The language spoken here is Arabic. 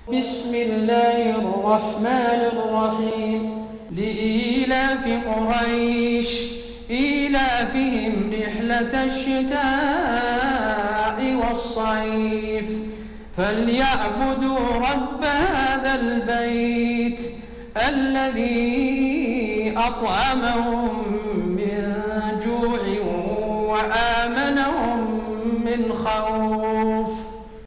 بسم الله الرحمن الرحيم لإيلاف قريش إيلافهم رحلة الشتاء والصيف فليعبدوا رب هذا البيت الذي أطعمهم